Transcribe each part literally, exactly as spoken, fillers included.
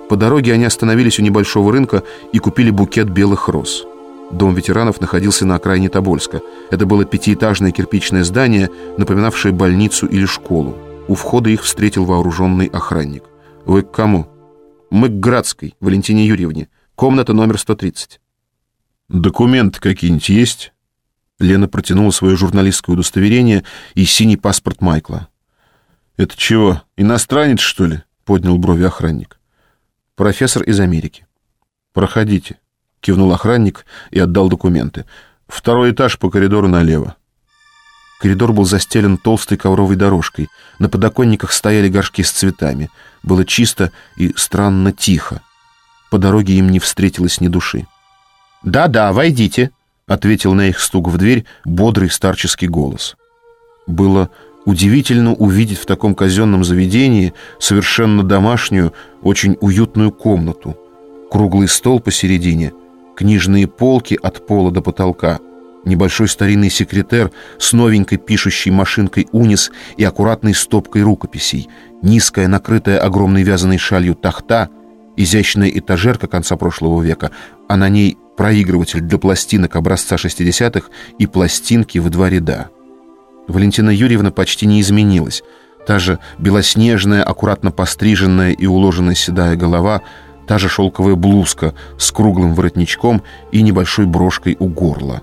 По дороге они остановились у небольшого рынка и купили букет белых роз. Дом ветеранов находился на окраине Тобольска. Это было пятиэтажное кирпичное здание, напоминавшее больницу или школу. У входа их встретил вооруженный охранник. «Вы к кому?» «Мы к Градской, Валентине Юрьевне. Комната номер сто тридцать». «Документы какие-нибудь есть?» Лена протянула свое журналистское удостоверение и синий паспорт Майкла. «Это чего, иностранец, что ли?» — поднял брови охранник. «Профессор из Америки». «Проходите», — кивнул охранник и отдал документы. «Второй этаж по коридору налево». Коридор был застелен толстой ковровой дорожкой. На подоконниках стояли горшки с цветами. Было чисто и странно тихо. По дороге им не встретилось ни души. «Да-да, войдите», — ответил на их стук в дверь бодрый старческий голос. Было удивительно увидеть в таком казенном заведении совершенно домашнюю, очень уютную комнату. Круглый стол посередине, книжные полки от пола до потолка, небольшой старинный секретер с новенькой пишущей машинкой «Унис» и аккуратной стопкой рукописей, низкая, накрытая огромной вязаной шалью тахта, изящная этажерка конца прошлого века, а на ней проигрыватель для пластинок образца шестидесятых и пластинки в два ряда. Валентина Юрьевна почти не изменилась. Та же белоснежная, аккуратно постриженная и уложенная седая голова, та же шелковая блузка с круглым воротничком и небольшой брошкой у горла.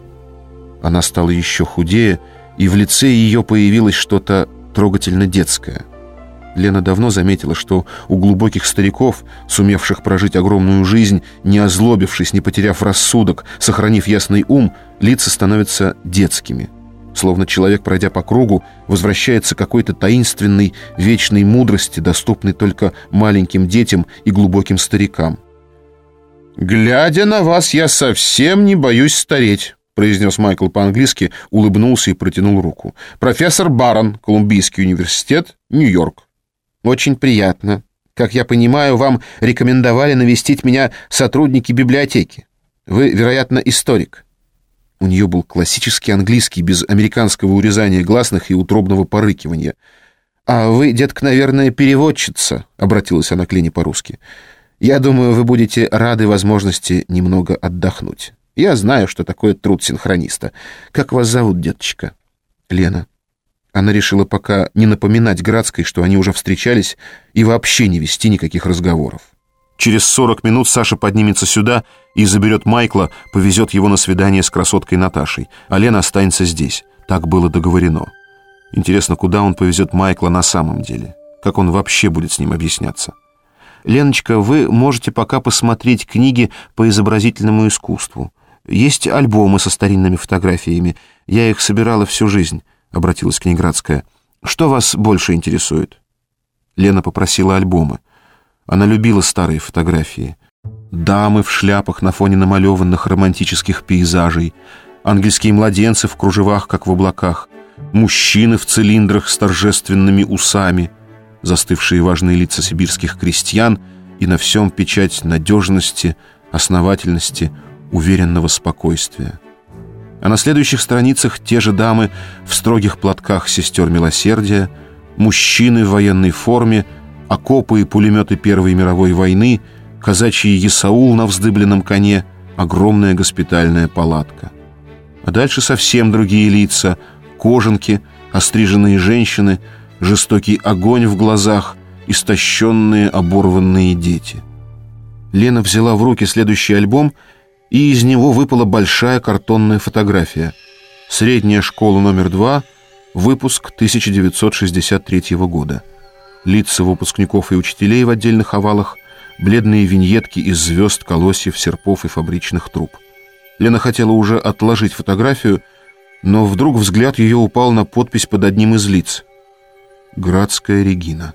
Она стала еще худее, и в лице ее появилось что-то трогательно детское. Лена давно заметила, что у глубоких стариков, сумевших прожить огромную жизнь, не озлобившись, не потеряв рассудок, сохранив ясный ум, лица становятся детскими. Словно человек, пройдя по кругу, возвращается к какой-то таинственной, вечной мудрости, доступной только маленьким детям и глубоким старикам. «Глядя на вас, я совсем не боюсь стареть», — произнес Майкл по-английски, улыбнулся и протянул руку. «Профессор Барон, Колумбийский университет, Нью-Йорк». «Очень приятно. Как я понимаю, вам рекомендовали навестить меня сотрудники библиотеки. Вы, вероятно, историк». У нее был классический английский, без американского урезания гласных и утробного порыкивания. «А вы, детка, наверное, переводчица», — обратилась она к Лене по-русски. «Я думаю, вы будете рады возможности немного отдохнуть. Я знаю, что такое труд синхрониста. Как вас зовут, деточка?» «Лена». Она решила пока не напоминать Градской, что они уже встречались, и вообще не вести никаких разговоров. Через сорок минут Саша поднимется сюда и заберет Майкла, повезет его на свидание с красоткой Наташей, а Лена останется здесь. Так было договорено. Интересно, куда он повезет Майкла на самом деле? Как он вообще будет с ним объясняться? «Леночка, вы можете пока посмотреть книги по изобразительному искусству. Есть альбомы со старинными фотографиями. Я их собирала всю жизнь», — обратилась к ней Градская. «Что вас больше интересует?» Лена попросила альбомы. Она любила старые фотографии. Дамы в шляпах на фоне намалеванных романтических пейзажей, ангельские младенцы в кружевах, как в облаках, мужчины в цилиндрах с торжественными усами, застывшие важные лица сибирских крестьян и на всем печать надежности, основательности, уверенного спокойствия. А на следующих страницах те же дамы в строгих платках сестер милосердия, мужчины в военной форме, окопы и пулеметы Первой мировой войны, казачий есаул на вздыбленном коне, огромная госпитальная палатка. А дальше совсем другие лица, кожанки, остриженные женщины, жестокий огонь в глазах, истощенные, оборванные дети. Лена взяла в руки следующий альбом, и из него выпала большая картонная фотография. Средняя школа номер два, выпуск тысяча девятьсот шестьдесят третьего года. Лица выпускников и учителей в отдельных овалах, бледные виньетки из звезд, колосьев, серпов и фабричных труб. Лена хотела уже отложить фотографию, но вдруг взгляд ее упал на подпись под одним из лиц. «Градская Регина».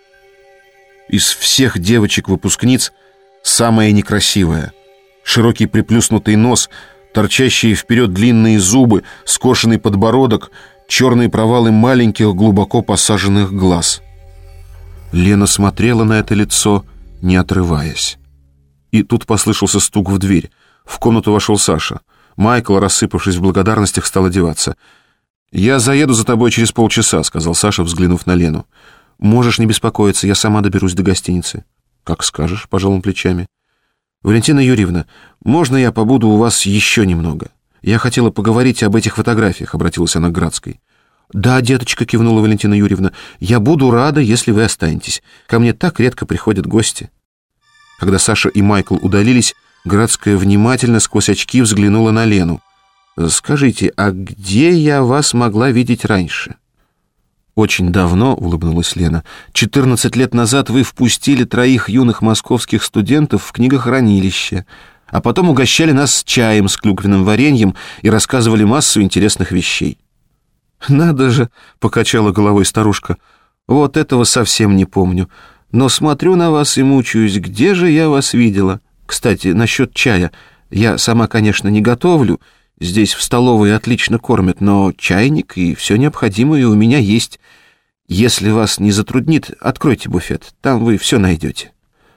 Из всех девочек-выпускниц самая некрасивая. Широкий приплюснутый нос, торчащие вперед длинные зубы, скошенный подбородок, черные провалы маленьких глубоко посаженных глаз. Лена смотрела на это лицо, не отрываясь. И тут послышался стук в дверь. В комнату вошел Саша. Майкл, рассыпавшись в благодарностях, стал одеваться. «Я заеду за тобой через полчаса», — сказал Саша, взглянув на Лену. «Можешь не беспокоиться, я сама доберусь до гостиницы». «Как скажешь», — пожал он плечами. «Валентина Юрьевна, можно я побуду у вас еще немного? Я хотела поговорить об этих фотографиях», — обратилась она к Градской. «Да, деточка», — кивнула Валентина Юрьевна, — «я буду рада, если вы останетесь. Ко мне так редко приходят гости». Когда Саша и Майкл удалились, Градская внимательно сквозь очки взглянула на Лену. «Скажите, а где я вас могла видеть раньше?» «Очень давно», — улыбнулась Лена. «Четырнадцать лет назад вы впустили троих юных московских студентов в книгохранилище, а потом угощали нас чаем с клюквенным вареньем и рассказывали массу интересных вещей». «Надо же», — покачала головой старушка, — «вот этого совсем не помню. Но смотрю на вас и мучаюсь, где же я вас видела? Кстати, насчет чая. Я сама, конечно, не готовлю. Здесь в столовой отлично кормят, но чайник и все необходимое у меня есть. Если вас не затруднит, откройте буфет, там вы все найдете».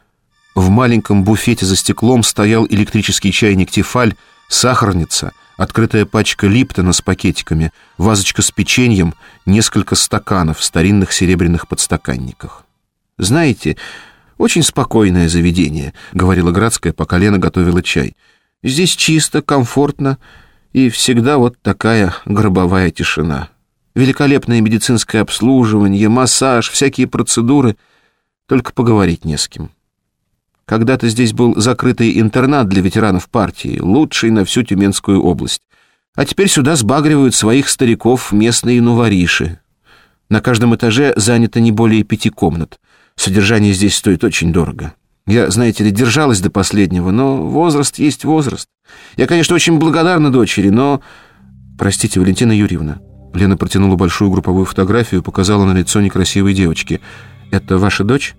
В маленьком буфете за стеклом стоял электрический чайник «Тефаль», сахарница, открытая пачка Липтона с пакетиками, вазочка с печеньем, несколько стаканов в старинных серебряных подстаканниках. «Знаете, очень спокойное заведение», — говорила Градская, пока Лена готовила чай. «Здесь чисто, комфортно и всегда вот такая гробовая тишина. Великолепное медицинское обслуживание, массаж, всякие процедуры, только поговорить не с кем. Когда-то здесь был закрытый интернат для ветеранов партии, лучший на всю Тюменскую область. А теперь сюда сбагривают своих стариков местные новориши. На каждом этаже занято не более пяти комнат. Содержание здесь стоит очень дорого. Я, знаете ли, держалась до последнего, но возраст есть возраст. Я, конечно, очень благодарна дочери, но...» «Простите, Валентина Юрьевна». Лена протянула большую групповую фотографию и показала на лицо некрасивой девочки. «Это ваша дочь?»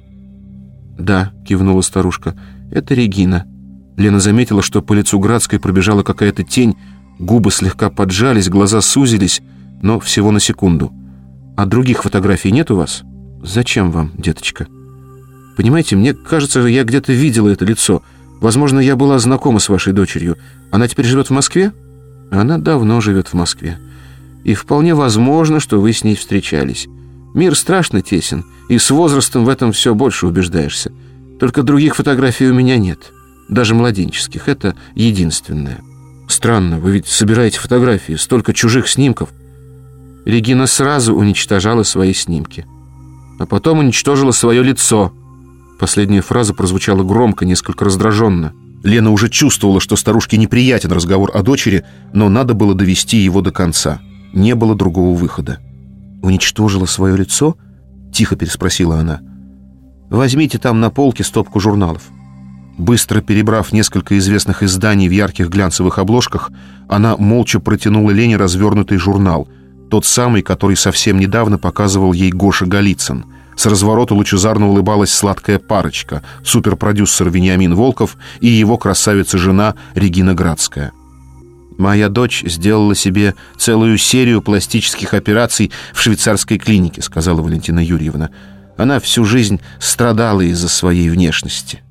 «Да», — кивнула старушка, — «это Регина». Лена заметила, что по лицу Градской пробежала какая-то тень, губы слегка поджались, глаза сузились, но всего на секунду. «А других фотографий нет у вас?» «Зачем вам, деточка?» «Понимаете, мне кажется, я где-то видела это лицо. Возможно, я была знакома с вашей дочерью. Она теперь живет в Москве?» «Она давно живет в Москве. И вполне возможно, что вы с ней встречались. Мир страшно тесен, и с возрастом в этом все больше убеждаешься. Только других фотографий у меня нет, даже младенческих. Это единственное». «Странно, вы ведь собираете фотографии, столько чужих снимков». Регина сразу уничтожала свои снимки, а потом уничтожила свое лицо. Последняя фраза прозвучала громко, несколько раздраженно. Лена уже чувствовала, что старушке неприятен разговор о дочери, но надо было довести его до конца. Не было другого выхода. «Уничтожила свое лицо?» — тихо переспросила она. «Возьмите там на полке стопку журналов». Быстро перебрав несколько известных изданий в ярких глянцевых обложках, она молча протянула Лене развернутый журнал, тот самый, который совсем недавно показывал ей Гоша Голицын. С разворота лучезарно улыбалась сладкая парочка, суперпродюсер Вениамин Волков и его красавица-жена Регина Градская. «Моя дочь сделала себе целую серию пластических операций в швейцарской клинике», — сказала Валентина Юрьевна. «Она всю жизнь страдала из-за своей внешности».